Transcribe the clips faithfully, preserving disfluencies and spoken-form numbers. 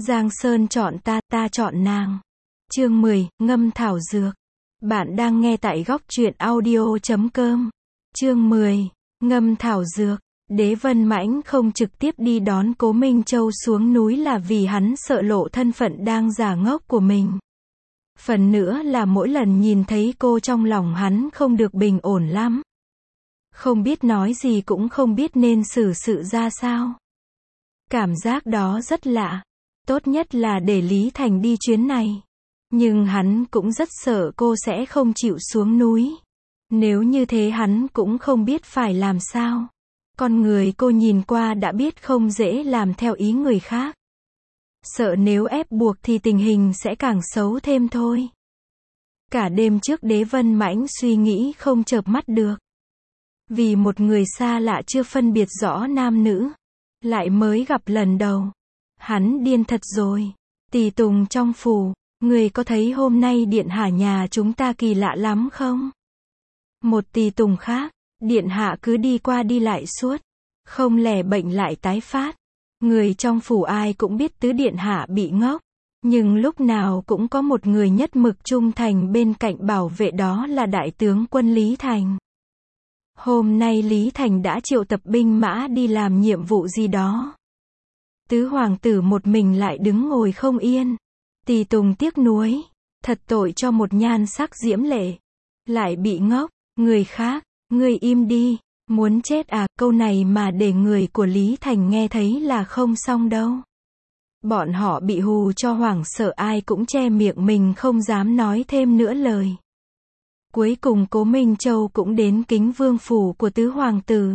Giang Sơn chọn ta, ta chọn nàng. Chương mười, ngâm thảo dược. Bạn đang nghe tại góc truyện audio chấm com. Chương mười, ngâm thảo dược. Đế Vân Mãnh không trực tiếp đi đón Cố Minh Châu xuống núi là vì hắn sợ lộ thân phận đang giả ngốc của mình. Phần nữa là mỗi lần nhìn thấy cô trong lòng hắn không được bình ổn lắm. Không biết nói gì cũng không biết nên xử sự ra sao. Cảm giác đó rất lạ. Tốt nhất là để Lý Thành đi chuyến này. Nhưng hắn cũng rất sợ cô sẽ không chịu xuống núi. Nếu như thế hắn cũng không biết phải làm sao. Con người cô nhìn qua đã biết không dễ làm theo ý người khác. Sợ nếu ép buộc thì tình hình sẽ càng xấu thêm thôi. Cả đêm trước Đế Vân Mãnh suy nghĩ không chợp mắt được. Vì một người xa lạ chưa phân biệt rõ nam nữ. Lại mới gặp lần đầu. Hắn điên thật rồi. Tỳ tùng trong phủ. Người có thấy hôm nay điện hạ nhà chúng ta kỳ lạ lắm không? Một tỳ tùng khác. Điện hạ cứ đi qua đi lại suốt. Không lẽ bệnh lại tái phát. Người trong phủ ai cũng biết tứ điện hạ bị ngốc. Nhưng lúc nào cũng có một người nhất mực trung thành bên cạnh bảo vệ, đó là đại tướng quân Lý Thành. Hôm nay Lý Thành đã triệu tập binh mã đi làm nhiệm vụ gì đó. Tứ hoàng tử một mình lại đứng ngồi không yên. Tỳ tùng tiếc nuối. Thật tội cho một nhan sắc diễm lệ. Lại bị ngốc. Người khác, ngươi im đi. Muốn chết à, câu này mà để người của Lý Thành nghe thấy là không xong đâu. Bọn họ bị hù cho hoảng sợ, ai cũng che miệng mình không dám nói thêm nữa lời. Cuối cùng Cố Minh Châu cũng đến Kính Vương phủ của tứ hoàng tử.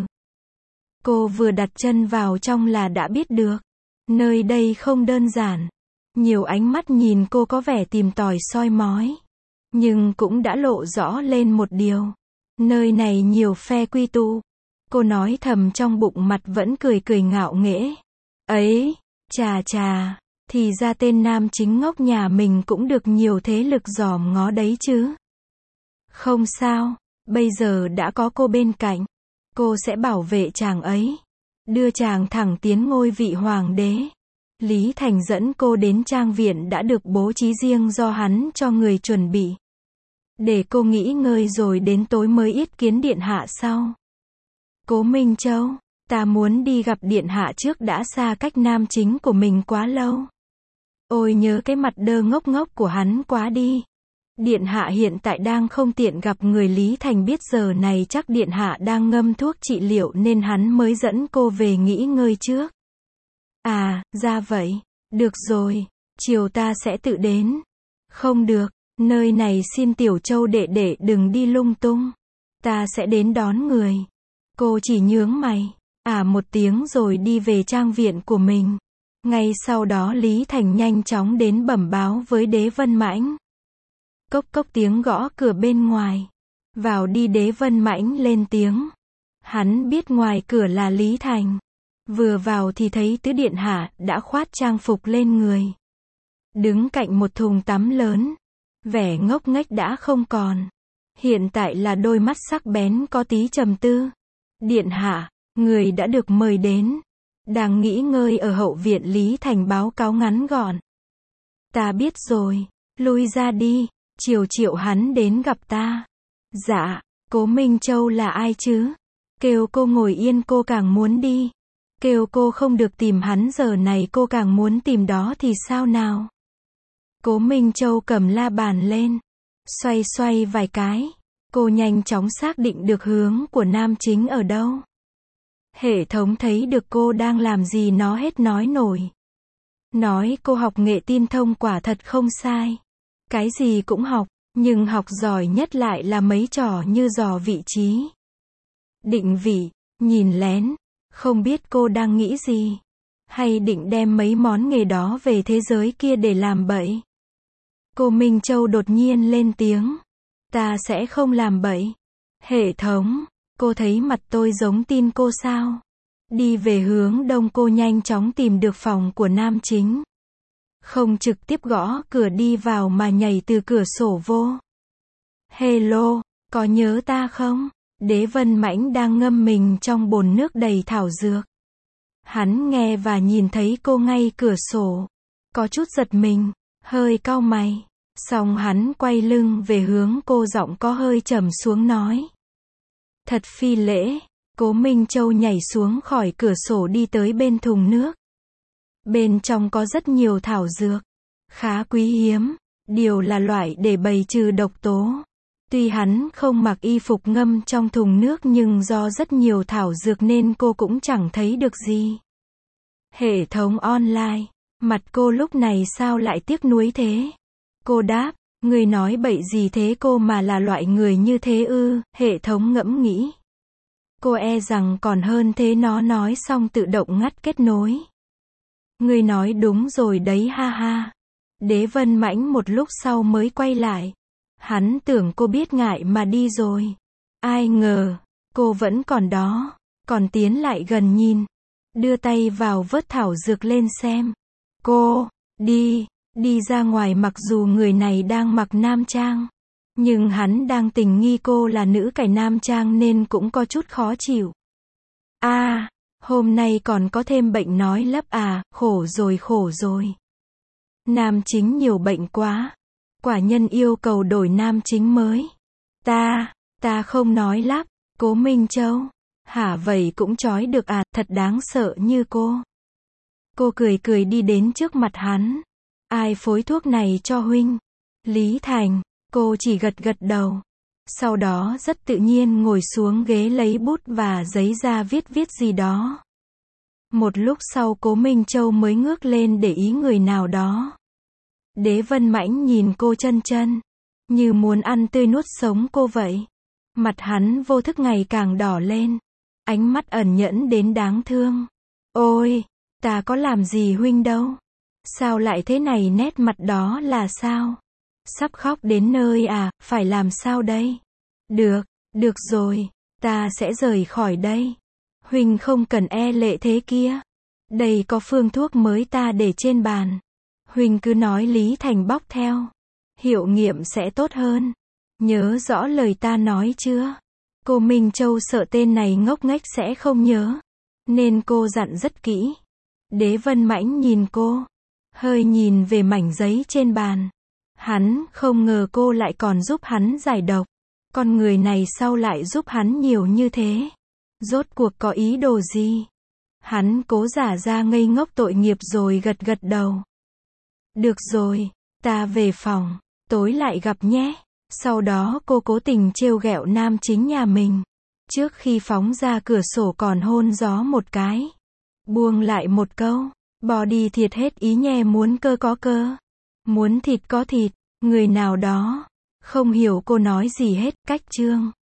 Cô vừa đặt chân vào trong là đã biết được. Nơi đây không đơn giản. Nhiều ánh mắt nhìn cô có vẻ tìm tòi soi mói. Nhưng cũng đã lộ rõ lên một điều. Nơi này nhiều phe quy tụ. Cô nói thầm trong bụng, mặt vẫn cười cười ngạo nghễ. Ấy, chà chà, thì ra tên nam chính ngốc nhà mình cũng được nhiều thế lực dòm ngó đấy chứ. Không sao, bây giờ đã có cô bên cạnh. Cô sẽ bảo vệ chàng ấy. Đưa chàng thẳng tiến ngôi vị hoàng đế. Lý Thành dẫn cô đến trang viện đã được bố trí riêng do hắn cho người chuẩn bị. Để cô nghỉ ngơi rồi đến tối mới yết kiến điện hạ sau. Cố Minh Châu, ta muốn đi gặp điện hạ trước đã, xa cách nam chính của mình quá lâu. Ôi nhớ cái mặt đơ ngốc ngốc của hắn quá đi. Điện hạ hiện tại đang không tiện gặp người. Lý Thành biết giờ này chắc điện hạ đang ngâm thuốc trị liệu nên hắn mới dẫn cô về nghỉ ngơi trước. À, ra vậy. Được rồi, chiều ta sẽ tự đến. Không được, nơi này xin Tiểu Châu đệ đệ đừng đi lung tung. Ta sẽ đến đón người. Cô chỉ nhướng mày, à một tiếng rồi đi về trang viện của mình. Ngay sau đó Lý Thành nhanh chóng đến bẩm báo với Đế Vân Mãnh. Cốc cốc tiếng gõ cửa bên ngoài. Vào đi, Đế Vân Mãnh lên tiếng. Hắn biết ngoài cửa là Lý Thành. Vừa vào thì thấy tứ điện hạ đã khoát trang phục lên người. Đứng cạnh một thùng tắm lớn. Vẻ ngốc nghếch đã không còn. Hiện tại là đôi mắt sắc bén có tí trầm tư. Điện hạ, người đã được mời đến. Đang nghỉ ngơi ở hậu viện, Lý Thành báo cáo ngắn gọn. Ta biết rồi, lui ra đi, chiều triệu hắn đến gặp ta. Dạ, Cố Minh Châu là ai chứ? Kêu cô ngồi yên cô càng muốn đi. Kêu cô không được tìm hắn giờ này cô càng muốn tìm đó thì sao nào? Cố Minh Châu cầm la bàn lên. Xoay xoay vài cái. Cô nhanh chóng xác định được hướng của nam chính ở đâu. Hệ thống thấy được cô đang làm gì nó hết nói nổi. Nói cô học nghệ tin thông quả thật không sai. Cái gì cũng học, nhưng học giỏi nhất lại là mấy trò như dò vị trí, định vị, nhìn lén. Không biết cô đang nghĩ gì. Hay định đem mấy món nghề đó về thế giới kia để làm bậy. Cô Minh Châu đột nhiên lên tiếng. Ta sẽ không làm bậy. Hệ thống, cô thấy mặt tôi giống tin cô sao? Đi về hướng đông, cô nhanh chóng tìm được phòng của nam chính. Không trực tiếp gõ cửa đi vào mà nhảy từ cửa sổ vô. Hello, có nhớ ta không? Đế Vân Mãnh đang ngâm mình trong bồn nước đầy thảo dược. Hắn nghe và nhìn thấy cô ngay cửa sổ. có chút giật mình, hơi cau mày. Xong hắn quay lưng về hướng cô, giọng có hơi trầm xuống nói. Thật phi lễ. Cố Minh Châu nhảy xuống khỏi cửa sổ đi tới bên thùng nước. Bên trong có rất nhiều thảo dược, khá quý hiếm, điều là loại để bày trừ độc tố. Tuy hắn không mặc y phục ngâm trong thùng nước nhưng do rất nhiều thảo dược nên cô cũng chẳng thấy được gì. Hệ thống online, mặt cô lúc này sao lại tiếc nuối thế? Cô đáp, người nói bậy gì thế, cô mà là loại người như thế ư? Hệ thống ngẫm nghĩ. Cô e rằng còn hơn thế, nó nói xong tự động ngắt kết nối. Người nói đúng rồi đấy, ha ha. Đế Vân Mãnh một lúc sau mới quay lại. Hắn tưởng cô biết ngại mà đi rồi. Ai ngờ, cô vẫn còn đó, còn tiến lại gần nhìn, đưa tay vào vớt thảo dược lên xem. Cô, đi, đi ra ngoài. Mặc dù người này đang mặc nam trang, nhưng hắn đang tình nghi cô là nữ cải nam trang nên cũng có chút khó chịu. A, à, hôm nay còn có thêm bệnh nói lắp à, khổ rồi khổ rồi. Nam chính nhiều bệnh quá. Quả nhân yêu cầu đổi nam chính mới. Ta, ta không nói lắp. Cố Minh Châu. Hả, vậy cũng chói được à, thật đáng sợ như cô. Cô cười cười đi đến trước mặt hắn. Ai phối thuốc này cho huynh? Lý Thành. Cô chỉ gật gật đầu. Sau đó rất tự nhiên ngồi xuống ghế lấy bút và giấy ra viết viết gì đó. Một lúc sau Cố Minh Châu mới ngước lên để ý người nào đó. Đế Vân Mãnh nhìn cô chân chân, như muốn ăn tươi nuốt sống cô vậy. Mặt hắn vô thức ngày càng đỏ lên, ánh mắt ẩn nhẫn đến đáng thương. Ôi, ta có làm gì huynh đâu. Sao lại thế này, nét mặt đó là sao? Sắp khóc đến nơi à, phải làm sao đây? Được, được rồi, ta sẽ rời khỏi đây. Huynh không cần e lệ thế kia. Đây có phương thuốc mới ta để trên bàn. Huynh cứ nói. Lý Thành bóc theo. Hiệu nghiệm sẽ tốt hơn. Nhớ rõ lời ta nói chưa? Cô Minh Châu sợ tên này ngốc nghếch sẽ không nhớ, nên cô dặn rất kỹ. Đế Vân Mãnh nhìn cô, hơi nhìn về mảnh giấy trên bàn. Hắn không ngờ cô lại còn giúp hắn giải độc. Con người này sao lại giúp hắn nhiều như thế? Rốt cuộc có ý đồ gì? Hắn cố giả ra ngây ngốc tội nghiệp rồi gật gật đầu. Được rồi, ta về phòng, tối lại gặp nhé. Sau đó cô cố tình trêu ghẹo nam chính nhà mình. Trước khi phóng ra cửa sổ còn hôn gió một cái. Buông lại một câu, bò đi thiệt hết ý nhé, muốn cơ có cơ, muốn thịt có thịt. Người nào đó không hiểu cô nói gì hết. Cách chương